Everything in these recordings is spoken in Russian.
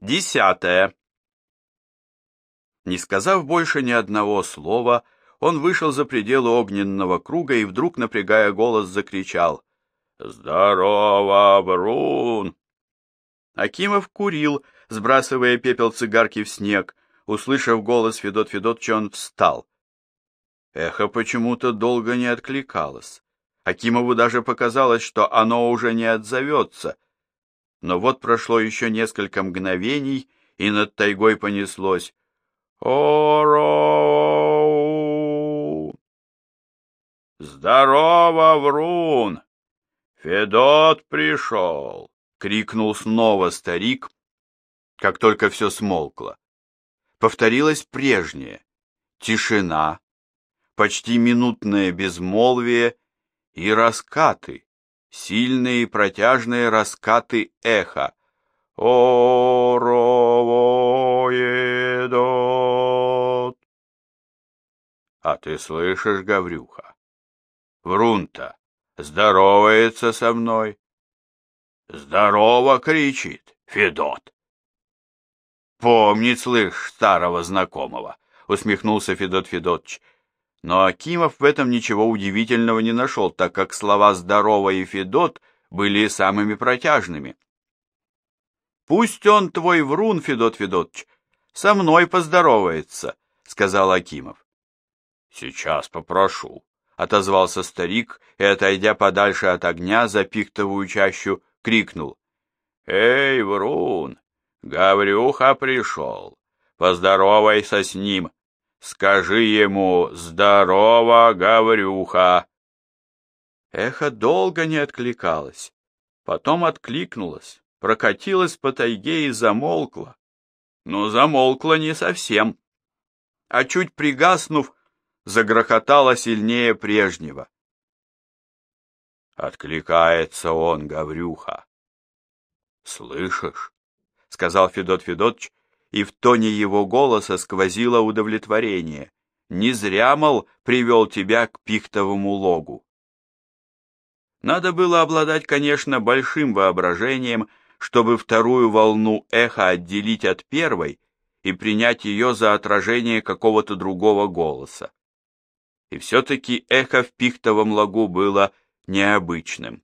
10. Не сказав больше ни одного слова, он вышел за пределы огненного круга и вдруг, напрягая голос, закричал: «Здорово, Врун!» Акимов курил, сбрасывая пепел цигарки в снег. Услышав голос Федот Федотча, он встал. Эхо почему-то долго не откликалось. Акимову даже показалось, что оно уже не отзовется. Но вот прошло еще несколько мгновений, и над тайгой понеслось: «Ороу!» «Здорово, Врун! Федот пришел!» — крикнул снова старик, как только все смолкло. Повторилось прежнее: тишина, почти минутное безмолвие и раскаты, сильные и протяжные раскаты эха. «Оровоедот!» «А ты слышишь, Гаврюха? Врун-то здоровается со мной!» «Здорово!» — кричит Федот. «Помнит, слышь, старого знакомого!» — усмехнулся Федот Федотыч. Но Акимов в этом ничего удивительного не нашел, так как слова «здорово» и «Федот» были самыми протяжными. «Пусть он, твой Врун, Федот Федотыч, со мной поздоровается», — сказал Акимов. «Сейчас попрошу», — отозвался старик и, отойдя подальше от огня за пихтовую чащу, крикнул: «Эй, Врун, Гаврюха пришел, поздоровайся с ним, скажи ему: здорово, Гаврюха!» Эхо долго не откликалось, потом откликнулось, прокатилось по тайге и замолкло. Но замолкло не совсем, а чуть пригаснув, загрохотало сильнее прежнего. «Откликается он, Гаврюха. Слышишь?» — сказал Федот Федотыч, и в тоне его голоса сквозило удовлетворение. «Не зря, мол, привел тебя к пихтовому логу». Надо было обладать, конечно, большим воображением, чтобы вторую волну эха отделить от первой и принять ее за отражение какого-то другого голоса. И все-таки эхо в пихтовом лагу было необычным.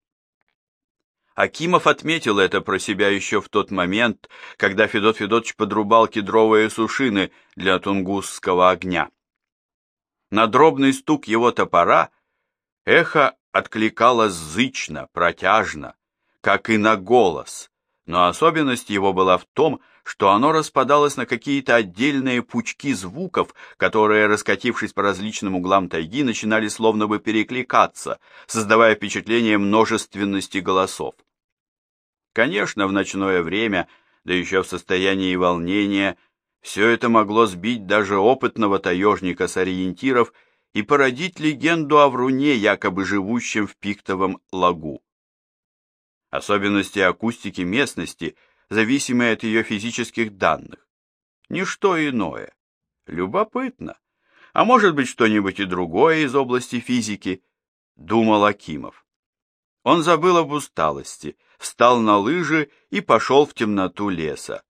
Акимов отметил это про себя еще в тот момент, когда Федот Федотыч подрубал кедровые сушины для тунгусского огня. На дробный стук его топора эхо откликалось зычно, протяжно, как и на голос, но особенность его была в том, что оно распадалось на какие-то отдельные пучки звуков, которые, раскатившись по различным углам тайги, начинали словно бы перекликаться, создавая впечатление множественности голосов. Конечно, в ночное время, да еще в состоянии волнения, все это могло сбить даже опытного таежника с ориентиров и породить легенду о Вруне, якобы живущем в пихтовом лагу. Особенности акустики местности, зависимые от ее физических данных. Ничто иное. Любопытно. А может быть, что-нибудь и другое из области физики, думал Акимов. Он забыл об усталости, встал на лыжи и пошел в темноту леса.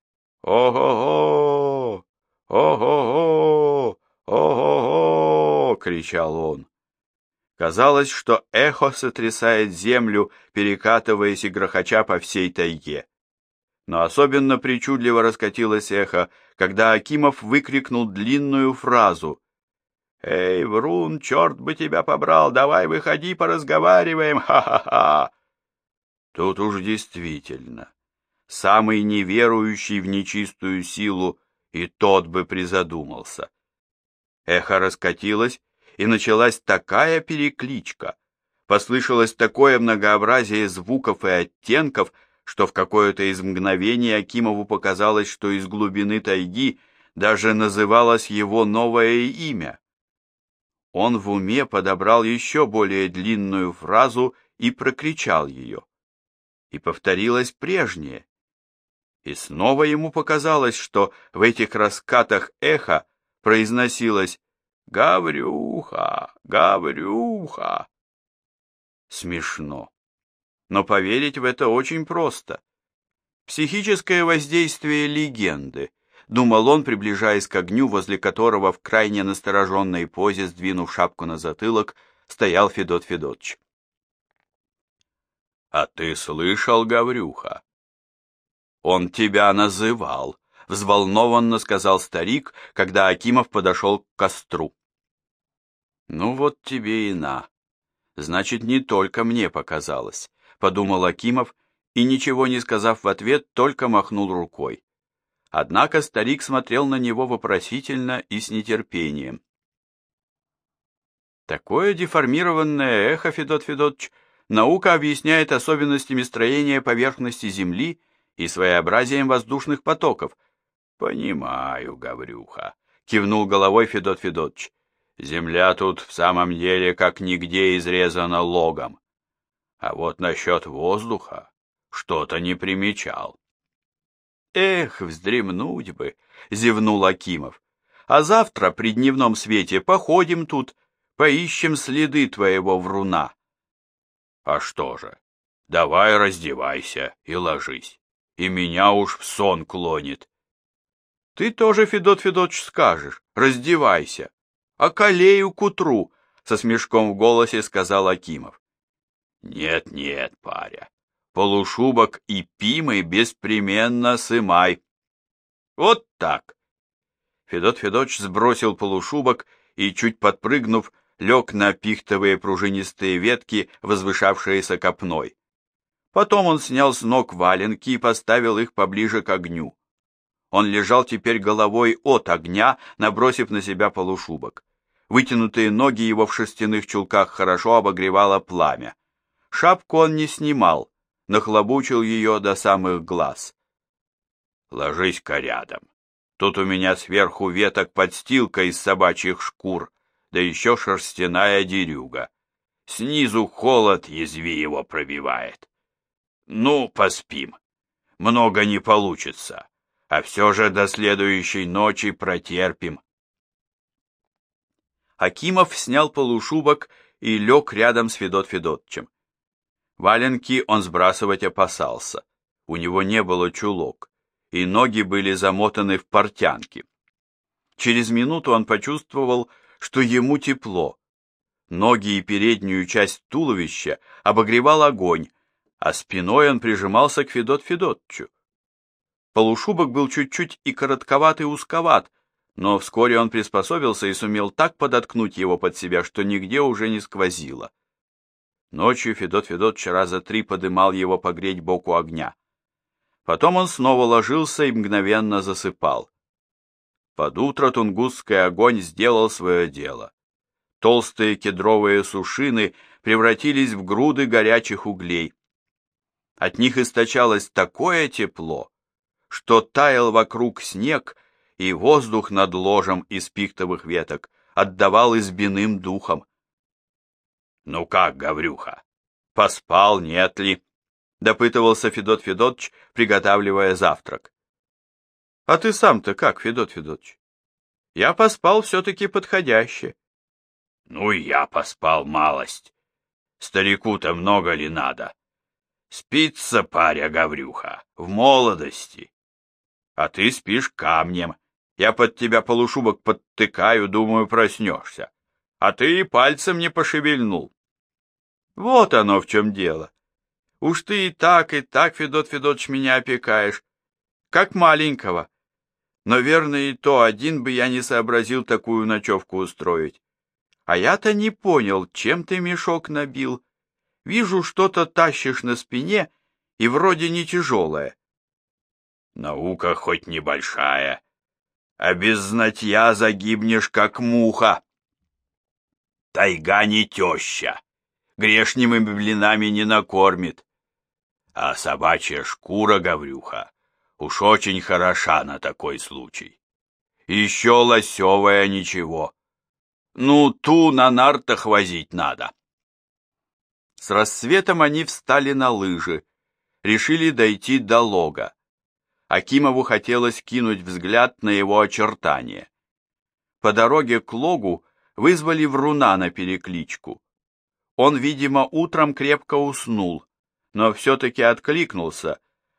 «Ого-го! Ого-го! Ого-го!» — кричал он. Казалось, что эхо сотрясает землю, перекатываясь и грохоча по всей тайге. Но особенно причудливо раскатилось эхо, когда Акимов выкрикнул длинную фразу: «Эй, Врун, черт бы тебя побрал, давай выходи, поразговариваем, ха-ха-ха!» Тут уж действительно, самый неверующий в нечистую силу и тот бы призадумался. Эхо раскатилось, и началась такая перекличка, послышалось такое многообразие звуков и оттенков, что в какое-то из мгновений Акимову показалось, что из глубины тайги даже называлось его новое имя. Он в уме подобрал еще более длинную фразу и прокричал ее. И повторилось прежнее. И снова ему показалось, что в этих раскатах эха произносилось: «Гаврюха! Гаврюха!» Смешно. Но поверить в это очень просто. Психическое воздействие легенды, думал он, приближаясь к огню, возле которого в крайне настороженной позе, сдвинув шапку на затылок, стоял Федот Федотыч. «А ты слышал, Гаврюха? Он тебя называл», — взволнованно сказал старик, когда Акимов подошел к костру. «Ну вот тебе и на. Значит, не только мне показалось», — подумал Акимов, и, ничего не сказав в ответ, только махнул рукой. Однако старик смотрел на него вопросительно и с нетерпением. Такое деформированное эхо, Федот Федотыч, наука объясняет особенностями строения поверхности Земли и своеобразием воздушных потоков. «Понимаю, Гаврюха», — кивнул головой Федот Федотыч. «Земля тут в самом деле как нигде изрезана логом. А вот насчет воздуха что-то не примечал». «Эх, вздремнуть бы», — зевнул Акимов. «А завтра при дневном свете походим тут, поищем следы твоего вруна». «А что же, давай раздевайся и ложись, и меня уж в сон клонит». «Ты тоже, Федот Федотыч, скажешь, раздевайся, околею к утру», — со смешком в голосе сказал Акимов. «Нет, паря, полушубок и пимы беспременно сымай». «Вот так». Федот Федотыч сбросил полушубок и, чуть подпрыгнув, лег на пихтовые пружинистые ветки, возвышавшиеся копной. Потом он снял с ног валенки и поставил их поближе к огню. Он лежал теперь головой от огня, набросив на себя полушубок. Вытянутые ноги его в шерстяных чулках хорошо обогревало пламя. Шапку он не снимал, нахлобучил ее до самых глаз. «Ложись-ка рядом. Тут у меня сверху веток подстилка из собачьих шкур, да еще шерстяная дерюга. Снизу холод язви его пробивает. Ну, поспим. Много не получится, а все же до следующей ночи протерпим». Акимов снял полушубок и лег рядом с Федот Федотычем. Валенки он сбрасывать опасался. У него не было чулок, и ноги были замотаны в портянки. Через минуту он почувствовал, что ему тепло. Ноги и переднюю часть туловища обогревал огонь, а спиной он прижимался к Федот Федотычу. Полушубок был чуть-чуть и коротковат и узковат, но вскоре он приспособился и сумел так подоткнуть его под себя, что нигде уже не сквозило. Ночью Федот Федотыч раза 3 подымал его погреть боку огня. Потом он снова ложился и мгновенно засыпал. Под утро тунгусский огонь сделал свое дело. Толстые кедровые сушины превратились в груды горячих углей. От них источалось такое тепло, что таял вокруг снег, и воздух над ложем из пихтовых веток отдавал избиным духом. «Ну как, Гаврюха, поспал, нет ли?» — допытывался Федот Федотыч, приготавливая завтрак. «А ты сам-то как, Федот Федотыч?» «Я поспал все-таки подходяще». «Ну, я поспал малость. Старику-то много ли надо? Спится паря, Гаврюха, в молодости. А ты спишь камнем. Я под тебя полушубок подтыкаю, думаю, проснешься. А ты и пальцем не пошевельнул». «Вот оно в чем дело. Уж ты и так, Федот Федотыч, меня опекаешь, как маленького. Но верно и то, один бы я не сообразил такую ночевку устроить. А я-то не понял, чем ты мешок набил. Вижу, что-то тащишь на спине, и вроде не тяжелое». «Наука хоть небольшая, а без знатья загибнешь, как муха. Тайга не теща, грешными блинами не накормит. А собачья шкура, Гаврюха, уж очень хороша на такой случай. Еще лосевая ничего. Ну, ту на нартах возить надо». С рассветом они встали на лыжи, решили дойти до лога. Акимову хотелось кинуть взгляд на его очертания. По дороге к логу вызвали вруна на перекличку. Он, видимо, утром крепко уснул, но все-таки откликнулся,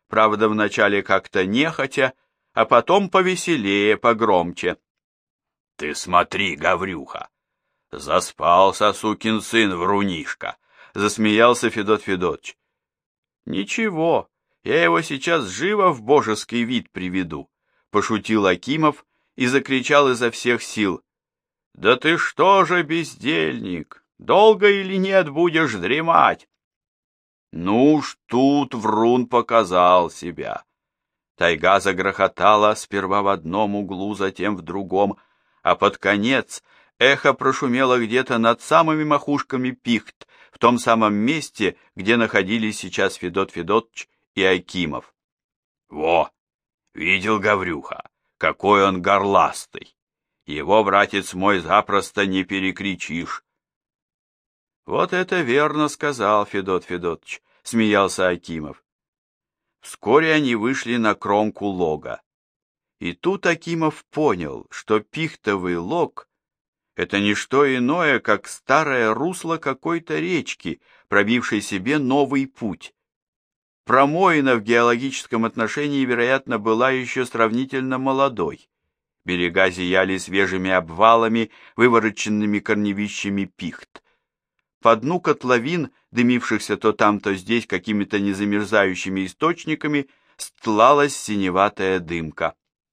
правда, вначале как-то нехотя, а потом повеселее, погромче. «Ты смотри, Гаврюха! Заспался сукин сын врунишка!» — засмеялся Федот Федотыч. «Ничего, я его сейчас живо в божеский вид приведу», — пошутил Акимов и закричал изо всех сил. «Да ты что же, бездельник, долго или нет будешь дремать?» Ну уж тут врун показал себя. Тайга загрохотала сперва в одном углу, затем в другом, а под конец эхо прошумело где-то над самыми макушками пихт, в том самом месте, где находились сейчас Федот Федотыч и Акимов. «Во! Видел, Гаврюха, какой он горластый! Его, братец мой, запросто не перекричишь!» «Вот это верно сказал Федот Федотыч», — смеялся Акимов. Вскоре они вышли на кромку лога. И тут Акимов понял, что пихтовый лог — это не что иное, как старое русло какой-то речки, пробившей себе новый путь. Промоина в геологическом отношении, вероятно, была еще сравнительно молодой. Берега зияли свежими обвалами, вывороченными корневищами пихт. По дну котловин, дымившихся то там, то здесь какими-то незамерзающими источниками, стлалась синеватая дымка.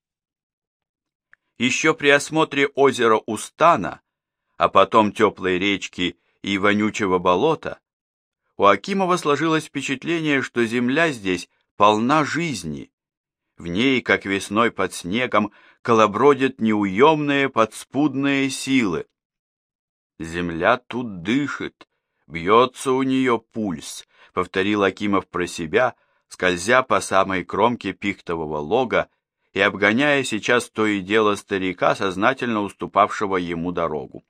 Еще при осмотре озера Устана, а потом теплой речки и вонючего болота, у Акимова сложилось впечатление, что земля здесь полна жизни. В ней, как весной под снегом, колобродят неуемные подспудные силы. «Земля тут дышит, бьется у нее пульс», — повторил Акимов про себя, скользя по самой кромке пихтового лога и обгоняя сейчас то и дело старика, сознательно уступавшего ему дорогу.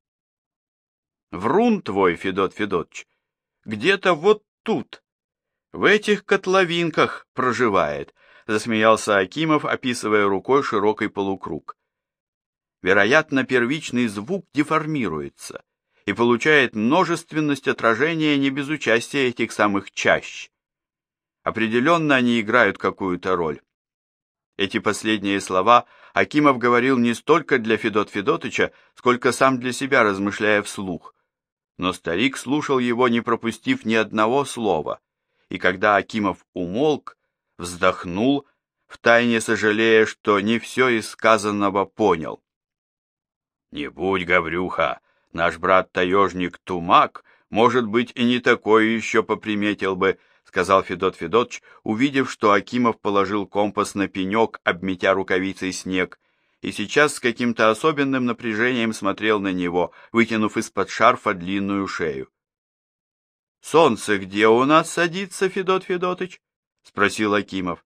«Врун твой, Федот Федотыч, где-то вот тут, в этих котловинках проживает», — засмеялся Акимов, описывая рукой широкий полукруг. Вероятно, первичный звук деформируется и получает множественность отражения не без участия этих самых чащ. Определенно они играют какую-то роль. Эти последние слова Акимов говорил не столько для Федот Федотыча, сколько сам для себя, размышляя вслух. Но старик слушал его, не пропустив ни одного слова, и когда Акимов умолк, вздохнул, втайне сожалея, что не все из сказанного понял. «Не будь, Гаврюха, наш брат-таежник Тумак, может быть, и не такое еще поприметил бы», — сказал Федот Федотыч, увидев, что Акимов положил компас на пенек, обметя рукавицей снег, и сейчас с каким-то особенным напряжением смотрел на него, вытянув из-под шарфа длинную шею. «Солнце где у нас садится, Федот Федотыч?» — спросил Акимов.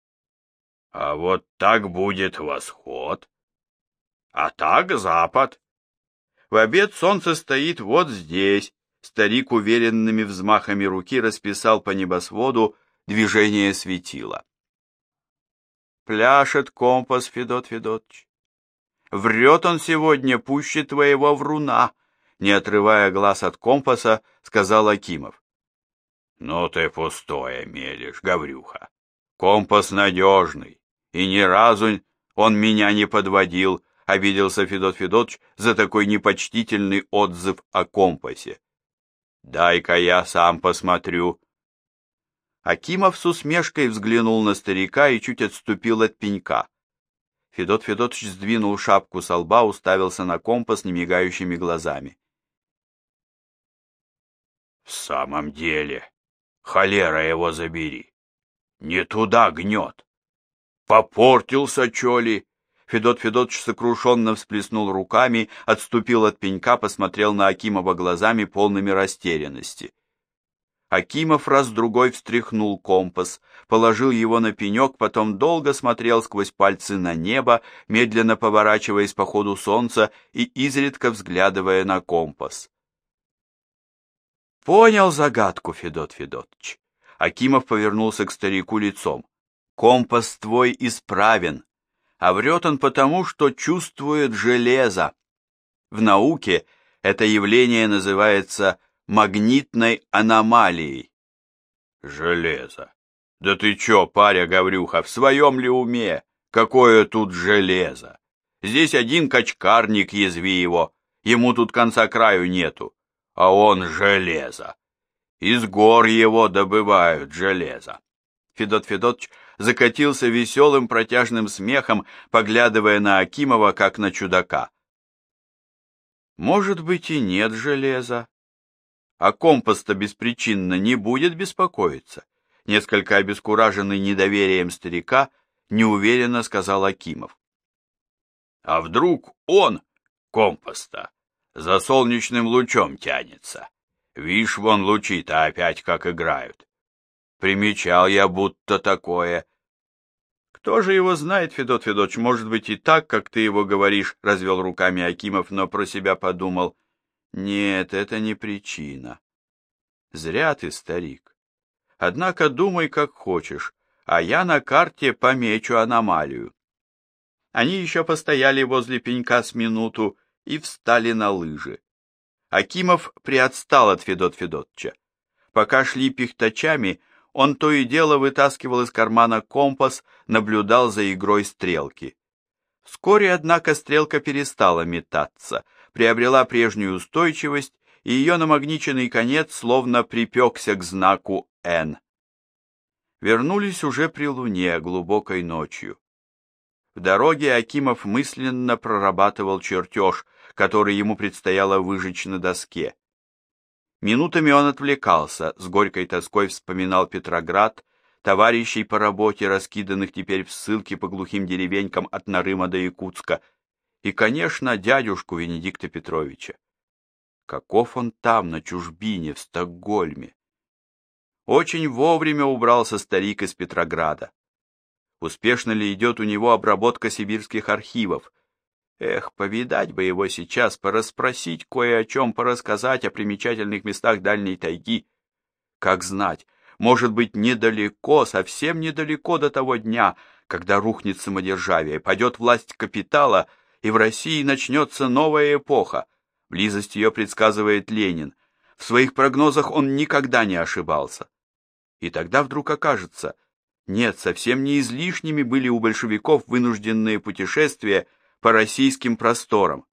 «А вот так будет восход, а так запад. В обед солнце стоит вот здесь». Старик уверенными взмахами руки расписал по небосводу движение светила. «Пляшет компас, Федот Федотыч. Врет он сегодня пуще твоего вруна», не отрывая глаз от компаса, сказал Акимов. «Ну ты пустое мелешь, Гаврюха. Компас надежный, и ни разу он меня не подводил», обиделся Федот Федотыч за такой непочтительный отзыв о компасе. «Дай-ка я сам посмотрю». Акимов с усмешкой взглянул на старика и чуть отступил от пенька. Федот Федотыч сдвинул шапку со лба, уставился на компас немигающими глазами. «В самом деле, холера его забери, не туда гнет. Попортился, чё ли?» Федот Федотыч сокрушенно всплеснул руками, отступил от пенька, посмотрел на Акимова глазами, полными растерянности. Акимов раз-другой встряхнул компас, положил его на пенек, потом долго смотрел сквозь пальцы на небо, медленно поворачиваясь по ходу солнца и изредка взглядывая на компас. «Понял загадку, Федот Федотыч». Акимов повернулся к старику лицом. «Компас твой исправен. А врет он потому, что чувствует железо. В науке это явление называется магнитной аномалией». «Железо! Да ты чё, паря Гаврюха, в своем ли уме? Какое тут железо? Здесь один качкарник, язви его, ему тут конца краю нету, а он железо. Из гор его добывают железо. Федот Федотыч закатился веселым протяжным смехом, поглядывая на Акимова, как на чудака. Может быть, и нет железа. А компас-то беспричинно не будет беспокоиться. Несколько обескураженный недоверием старика, неуверенно сказал Акимов. А вдруг он, компас-то, за солнечным лучом тянется? Вишь, вон лучи-то опять как играют. Примечал я будто такое. Кто же его знает, Федот Федотович, может быть и так, как ты его говоришь, развел руками Акимов, но про себя подумал. Нет, это не причина. Зря ты, старик. Однако думай, как хочешь, а я на карте помечу аномалию. Они еще постояли возле пенька с минуту и встали на лыжи. Акимов приотстал от Федот Федотча. Пока шли пихтачами, он то и дело вытаскивал из кармана компас, наблюдал за игрой стрелки. Вскоре, однако, стрелка перестала метаться, приобрела прежнюю устойчивость, и ее намагниченный конец словно припекся к знаку «Н». Вернулись уже при луне, глубокой ночью. В дороге Акимов мысленно прорабатывал чертеж, который ему предстояло выжечь на доске. Минутами он отвлекался, с горькой тоской вспоминал Петроград, товарищей по работе, раскиданных теперь в ссылке по глухим деревенькам от Нарыма до Якутска, и, конечно, дядюшку Венедикта Петровича. Каков он там, на чужбине, в Стокгольме? Очень вовремя убрался старик из Петрограда. Успешно ли идет у него обработка сибирских архивов? Эх, повидать бы его сейчас, порасспросить кое о чем, порассказать о примечательных местах дальней тайги. Как знать, может быть, недалеко, совсем недалеко до того дня, когда рухнет самодержавие, падет власть капитала, и в России начнется новая эпоха. Близость ее предсказывает Ленин. В своих прогнозах он никогда не ошибался. И тогда вдруг окажется, нет, совсем не излишними были у большевиков вынужденные путешествия по российским просторам.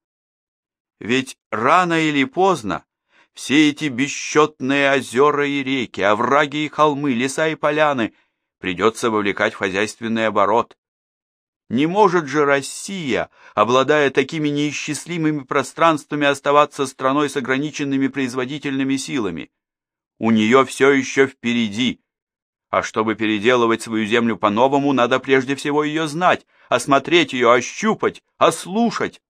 Ведь рано или поздно все эти бесчетные озера и реки, овраги и холмы, леса и поляны придется вовлекать в хозяйственный оборот. Не может же Россия, обладая такими неисчислимыми пространствами, оставаться страной с ограниченными производительными силами. У нее все еще впереди. А чтобы переделывать свою землю по-новому, надо прежде всего ее знать, осмотреть ее, ощупать, ослушать.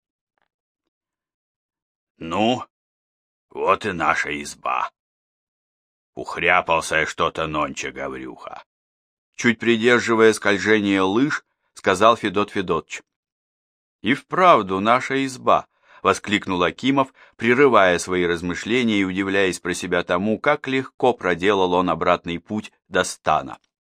Ну, вот и наша изба. Ухряпался что-то нонче, Гаврюха. Чуть придерживая скольжение лыж, сказал Федот Федотыч. И вправду наша изба, воскликнул Акимов, прерывая свои размышления и удивляясь про себя тому, как легко проделал он обратный путь до стана.